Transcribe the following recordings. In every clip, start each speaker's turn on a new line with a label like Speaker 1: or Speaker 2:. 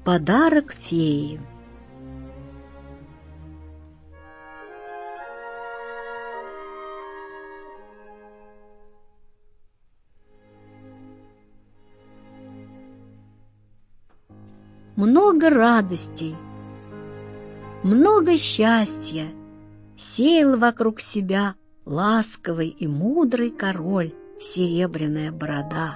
Speaker 1: Подарок феи. Много радостей, много счастья сеял вокруг себя ласковый и мудрый король Серебряная Борода.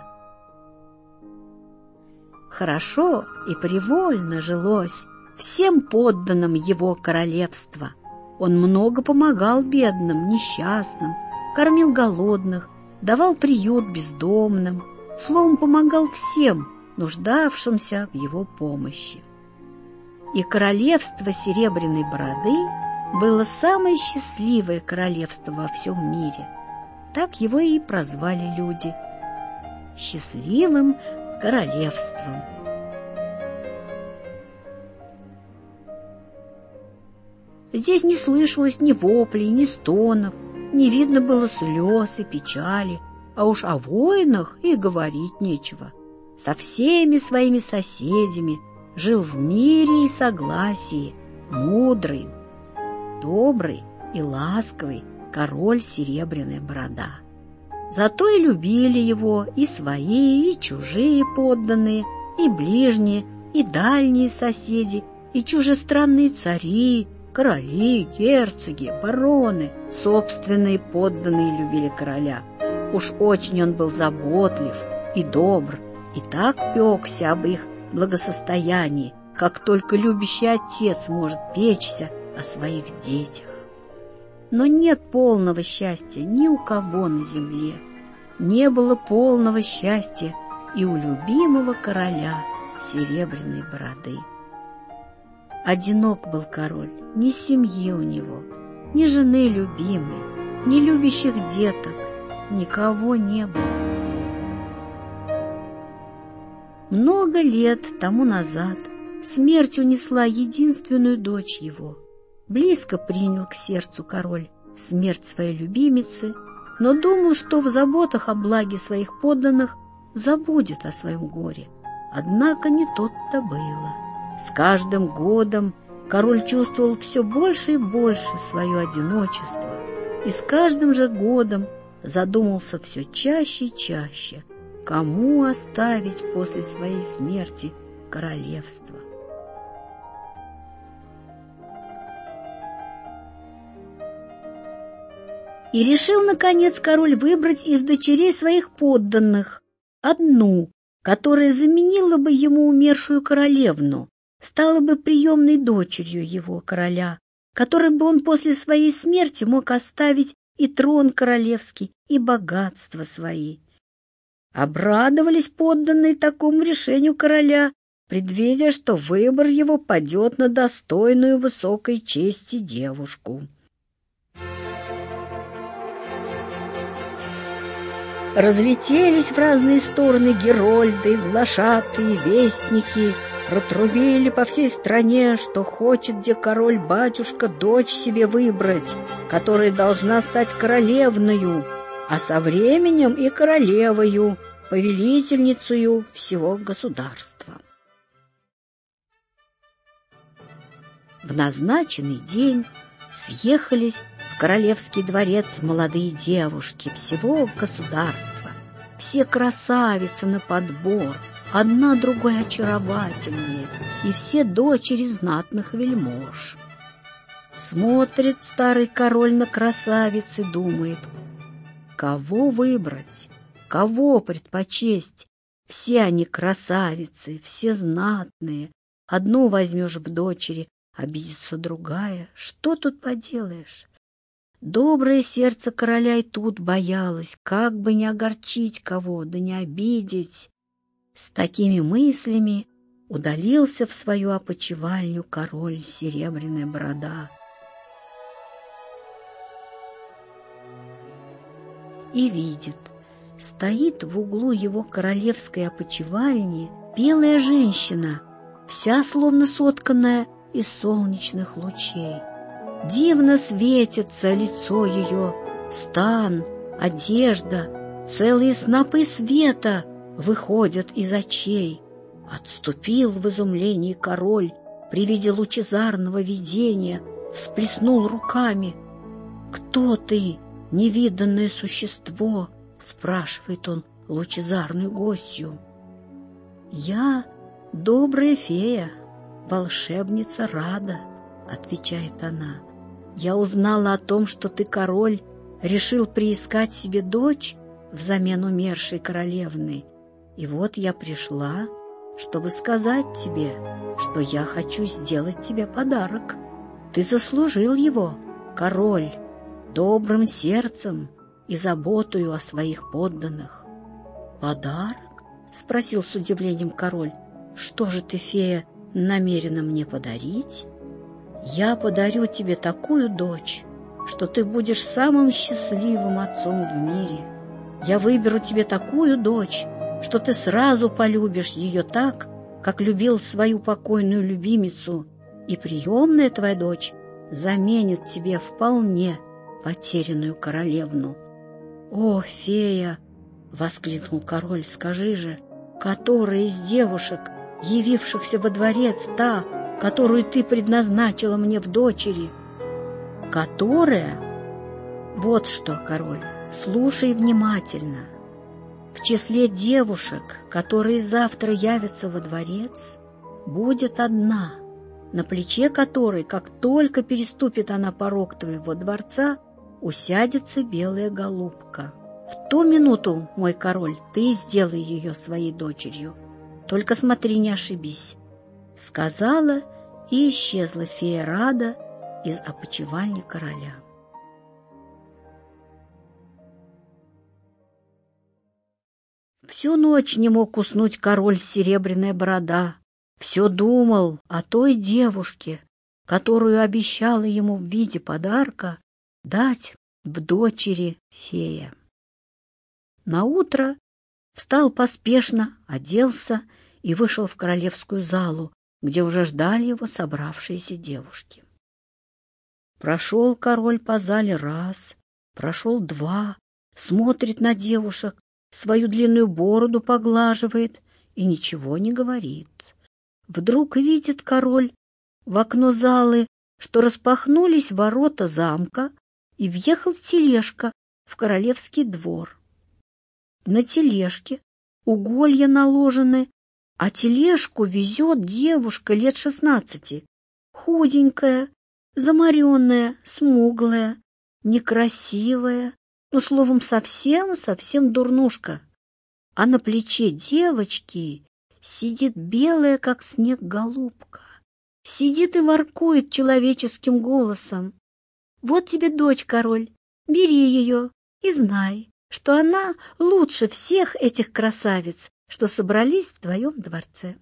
Speaker 1: Хорошо и привольно жилось всем подданным его королевства. Он много помогал бедным, несчастным, кормил голодных, давал приют бездомным, словом, помогал всем, нуждавшимся в его помощи. И королевство Серебряной Бороды было самое счастливое королевство во всем мире. Так его и прозвали люди — счастливым королевством. Здесь не слышалось ни воплей, ни стонов, не видно было слез и печали, а уж о войнах и говорить нечего. Со всеми своими соседями жил в мире и согласии мудрый, добрый и ласковый король Серебряная Борода. Зато и любили его и свои, и чужие подданные, и ближние, и дальние соседи, и чужестранные цари, короли, герцоги, бароны. Собственные подданные любили короля. Уж очень он был заботлив и добр, и так пекся об их благосостоянии, как только любящий отец может печься о своих детях. Но нет полного счастья ни у кого на земле. Не было полного счастья и у любимого короля Серебряной Бороды. Одинок был король, ни семьи у него, ни жены любимой, ни любящих деток, никого не было. Много лет тому назад смерть унесла единственную дочь его. Близко принял к сердцу король смерть своей любимицы, но думал, что в заботах о благе своих подданных забудет о своем горе. Однако не тут-то было. С каждым годом король чувствовал все больше и больше свое одиночество, и с каждым же годом задумался все чаще и чаще, кому оставить после своей смерти королевство. И решил, наконец, король выбрать из дочерей своих подданных одну, которая заменила бы ему умершую королевну, стала бы приемной дочерью его короля, которой бы он после своей смерти мог оставить и трон королевский, и богатства свои. Обрадовались подданные такому решению короля, предвидя, что выбор его падет на достойную высокой чести девушку. Разлетелись в разные стороны герольды, глашатые, вестники, протрубили по всей стране, что хочет где король-батюшка дочь себе выбрать, которая должна стать королевною, а со временем и королевою, повелительницею всего государства. В назначенный день съехались в королевский дворец молодые девушки всего государства, все красавицы на подбор, одна другой очаровательнее, и все дочери знатных вельмож. Смотрит старый король на красавиц и думает, кого выбрать, кого предпочесть. Все они красавицы, все знатные. Одну возьмешь в дочери, обидится другая. Что тут поделаешь? Доброе сердце короля и тут боялось, как бы не огорчить кого, да не обидеть. С такими мыслями удалился в свою опочивальню король Серебряная Борода. И видит, стоит в углу его королевской опочивальни белая женщина, вся словно сотканная из солнечных лучей. Дивно светится лицо ее, стан, одежда, целые снопы света выходят из очей. Отступил в изумлении король при виде лучезарного видения, всплеснул руками. «Кто ты, невиданное существо?» — спрашивает он лучезарную гостью. «Я добрая фея, волшебница Рада», — отвечает она. «Я узнала о том, что ты, король, решил приискать себе дочь взамен умершей королевны. И вот я пришла, чтобы сказать тебе, что я хочу сделать тебе подарок. Ты заслужил его, король, добрым сердцем и заботою о своих подданных». «Подарок?» — спросил с удивлением король. «Что же ты, фея, намерена мне подарить?» «Я подарю тебе такую дочь, что ты будешь самым счастливым отцом в мире. Я выберу тебе такую дочь, что ты сразу полюбишь ее так, как любил свою покойную любимицу, и приемная твоя дочь заменит тебе вполне потерянную королевну». «О, фея!» — воскликнул король. «Скажи же, которая из девушек, явившихся во дворец, та, которую ты предназначила мне в дочери?» «Которая? Вот что, король, слушай внимательно. В числе девушек, которые завтра явятся во дворец, будет одна, на плече которой, как только переступит она порог твоего дворца, усядется белая голубка. В ту минуту, мой король, ты сделай ее своей дочерью. Только смотри, не ошибись». Сказала и исчезла фея Рада из опочивальни короля. Всю ночь не мог уснуть король Серебряная Борода. Все думал о той девушке, которую обещала ему в виде подарка дать в дочери фея. Наутро встал поспешно, оделся и вышел в королевскую залу, где уже ждали его собравшиеся девушки. Прошел король по зале раз, прошел два, смотрит на девушек, свою длинную бороду поглаживает и ничего не говорит. Вдруг видит король в окно залы, что распахнулись ворота замка, и въехал тележка в королевский двор. На тележке уголья наложены, а тележку везет девушка лет 16, худенькая, замаренная, смуглая, некрасивая, словом, совсем дурнушка. А на плече девочки сидит белая, как снег, голубка. Сидит и воркует человеческим голосом. «Вот тебе дочь, король, бери ее и знай, что она лучше всех этих красавиц, что собрались в твоем дворце».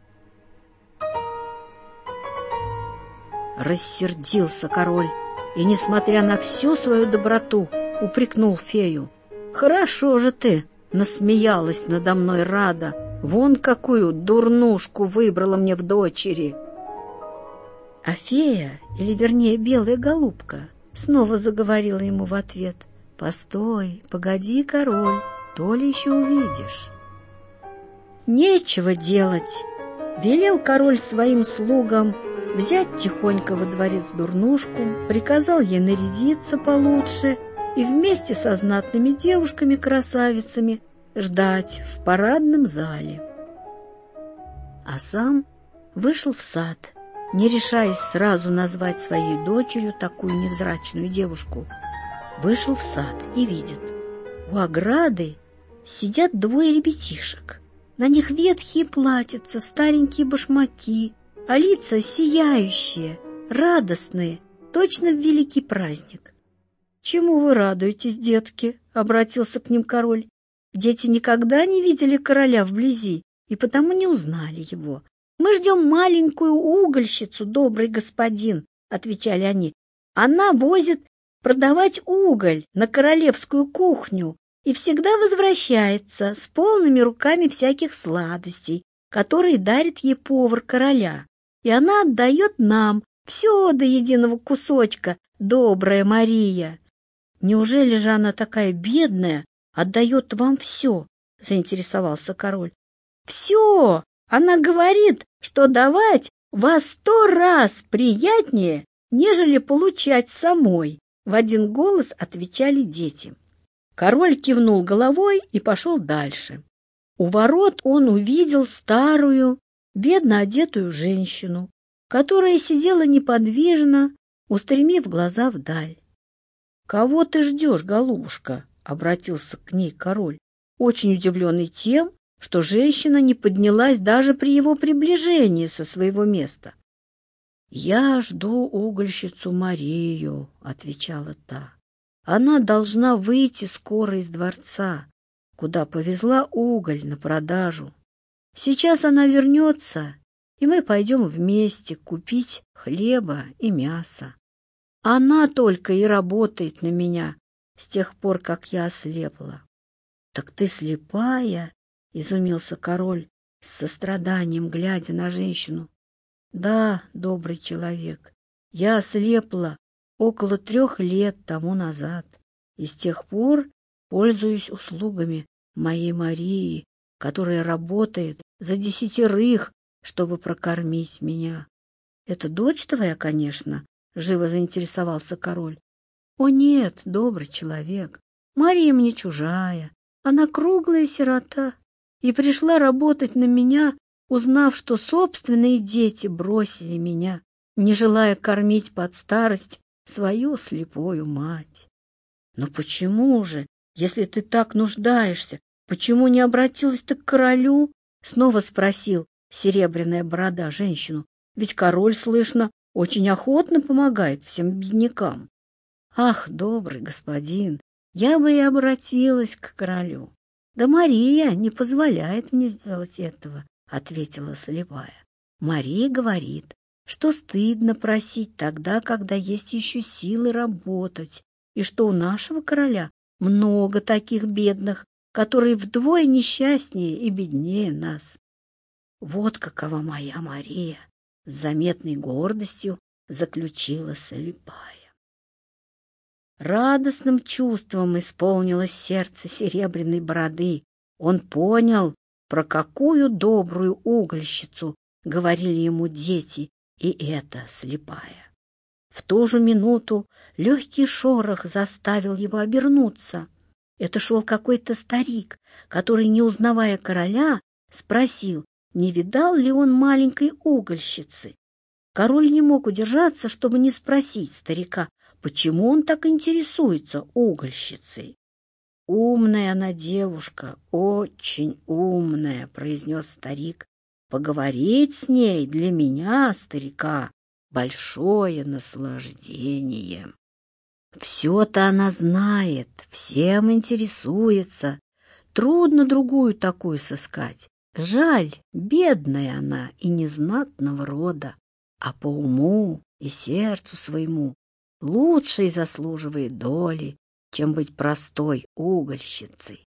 Speaker 1: Рассердился король и, несмотря на всю свою доброту, упрекнул фею. «Хорошо же ты насмеялась надо мной, Рада, вон какую дурнушку выбрала мне в дочери». А фея, или вернее белая голубка, снова заговорила ему в ответ. «Постой, погоди, король, то ли еще увидишь». Нечего делать. Велел король своим слугам взять тихонько во дворец дурнушку, приказал ей нарядиться получше и вместе со знатными девушками-красавицами ждать в парадном зале. А сам вышел в сад, не решаясь сразу назвать своей дочерью такую невзрачную девушку. Вышел в сад и видит, у ограды сидят двое ребятишек. На них ветхие платьица, старенькие башмаки, а лица сияющие, радостные, точно в великий праздник. «Чему вы радуетесь, детки?» — обратился к ним король. «Дети никогда не видели короля вблизи и потому не узнали его. Мы ждем маленькую угольщицу, добрый господин», — отвечали они. «Она возит продавать уголь на королевскую кухню и всегда возвращается с полными руками всяких сладостей, которые дарит ей повар короля. И она отдает нам все до единого кусочка, добрая Мария». «Неужели же она такая бедная, отдает вам все?» — заинтересовался король. «Все!» — Она говорит, что давать во 100 раз приятнее, нежели получать самой, в один голос отвечали дети. Король кивнул головой и пошел дальше. У ворот он увидел старую, бедно одетую женщину, которая сидела неподвижно, устремив глаза вдаль. — Кого ты ждешь, голубушка? — обратился к ней король, очень удивленный тем, что женщина не поднялась даже при его приближении со своего места. — Я жду угольщицу Марию, — отвечала та. — Она должна выйти скоро из дворца, куда повезла уголь на продажу. Сейчас она вернется, и мы пойдем вместе купить хлеба и мяса. Она только и работает на меня с тех пор, как я ослепла. — Так ты слепая? — изумился король, с состраданием глядя на женщину. — Да, добрый человек, я ослепла около 3 лет тому назад, и с тех пор пользуюсь услугами моей Марии, которая работает за 10, чтобы прокормить меня. — Это дочь твоя, конечно? — живо заинтересовался король. — О нет, добрый человек, Мария мне чужая, она круглая сирота и пришла работать на меня, узнав, что собственные дети бросили меня, не желая кормить под старость свою слепую мать. — Но почему же, если ты так нуждаешься, почему не обратилась ты к королю? — снова спросил серебряная борода женщину. — Ведь король, слышно, очень охотно помогает всем беднякам. — Ах, добрый господин, я бы и обратилась к королю. Да Мария не позволяет мне сделать этого, — ответила слепая. Мария говорит, что стыдно просить тогда, когда есть еще силы работать, и что у нашего короля много таких бедных, которые вдвое несчастнее и беднее нас. Вот какова моя Мария, — с заметной гордостью заключила слепая. Радостным чувством исполнилось сердце серебряной бороды. Он понял, про какую добрую угольщицу говорили ему дети, и это слепая. В ту же минуту легкий шорох заставил его обернуться. Это шел какой-то старик, который, не узнавая короля, спросил, не видал ли он маленькой угольщицы. Король не мог удержаться, чтобы не спросить старика, почему он так интересуется угольщицей. — Умная она девушка, очень умная, — произнес старик. — Поговорить с ней для меня, старика, большое наслаждение. Все-то она знает, всем интересуется. Трудно другую такую сыскать. Жаль, бедная она и незнатного рода, а по уму и сердцу своему лучшей заслуживает доли, чем быть простой угольщицей.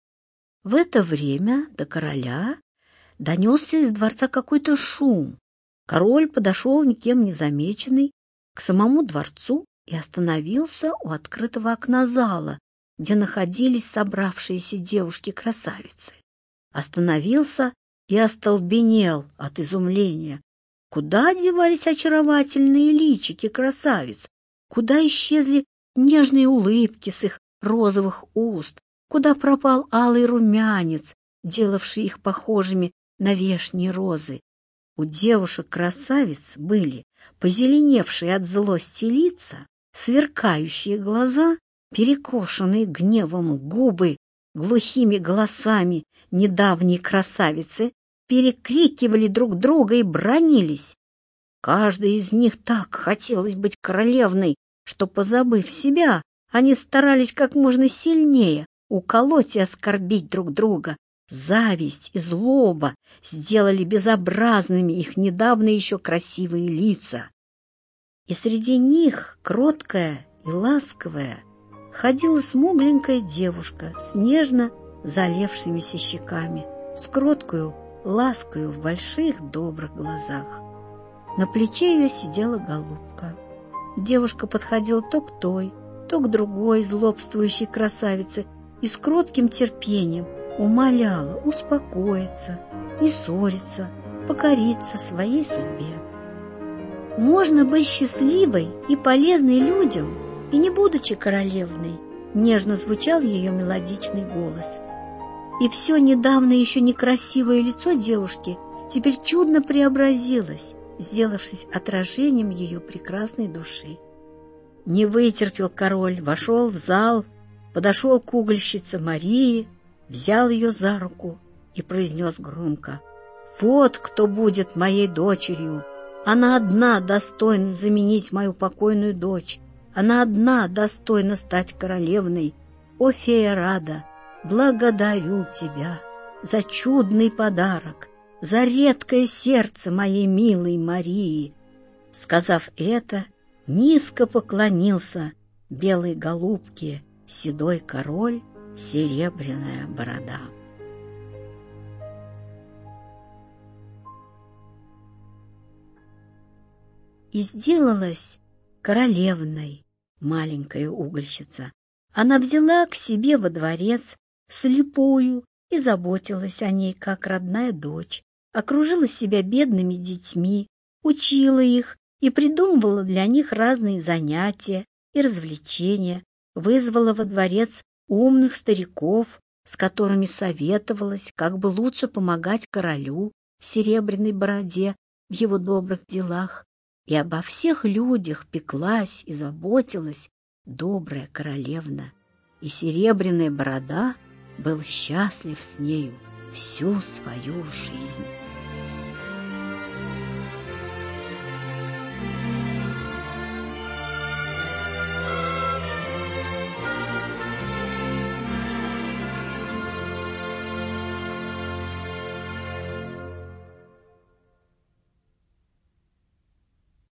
Speaker 1: В это время до короля донесся из дворца какой-то шум. Король подошел никем не замеченный к самому дворцу и остановился у открытого окна зала, где находились собравшиеся девушки-красавицы. Остановился и остолбенел от изумления. Куда девались очаровательные личики красавиц? Куда исчезли нежные улыбки с их розовых уст? Куда пропал алый румянец, делавший их похожими на вешние розы? У девушек-красавиц были позеленевшие от злости лица, сверкающие глаза, перекошенные гневом губы, глухими голосами недавние красавицы перекрикивали друг друга и бранились. Каждой из них так хотелось быть королевной, что, позабыв себя, они старались как можно сильнее уколоть и оскорбить друг друга. Зависть и злоба сделали безобразными их недавно еще красивые лица. И среди них, кроткая и ласковая, ходила смугленькая девушка с нежно залившимися щеками, с кроткою ласкою в больших добрых глазах. На плече ее сидела голубка. Девушка подходила то к той, то к другой злобствующей красавице и с кротким терпением умоляла успокоиться, не ссориться, покориться своей судьбе. Можно быть счастливой и полезной людям, и не будучи королевной, нежно звучал ее мелодичный голос. И все недавно еще некрасивое лицо девушки теперь чудно преобразилось, сделавшись отражением ее прекрасной души. Не вытерпел король, вошел в зал, подошел к угольщице Марии, взял ее за руку и произнес громко: «Вот кто будет моей дочерью! Она одна достойна заменить мою покойную дочь! Она одна достойна стать королевной! О, фея Рада, благодарю тебя за чудный подарок, за редкое сердце моей милой Марии!» Сказав это, низко поклонился белой голубке седой король Серебряная борода. И сделалась королевной маленькая угольщица. Она взяла к себе во дворец слепую и заботилась о ней, как родная дочь, окружила себя бедными детьми, учила их и придумывала для них разные занятия и развлечения, вызвала во дворец умных стариков, с которыми советовалась, как бы лучше помогать королю в Серебряной бороде в его добрых делах, и обо всех людях пеклась и заботилась добрая королевна, и Серебряная борода был счастлив с нею всю свою жизнь.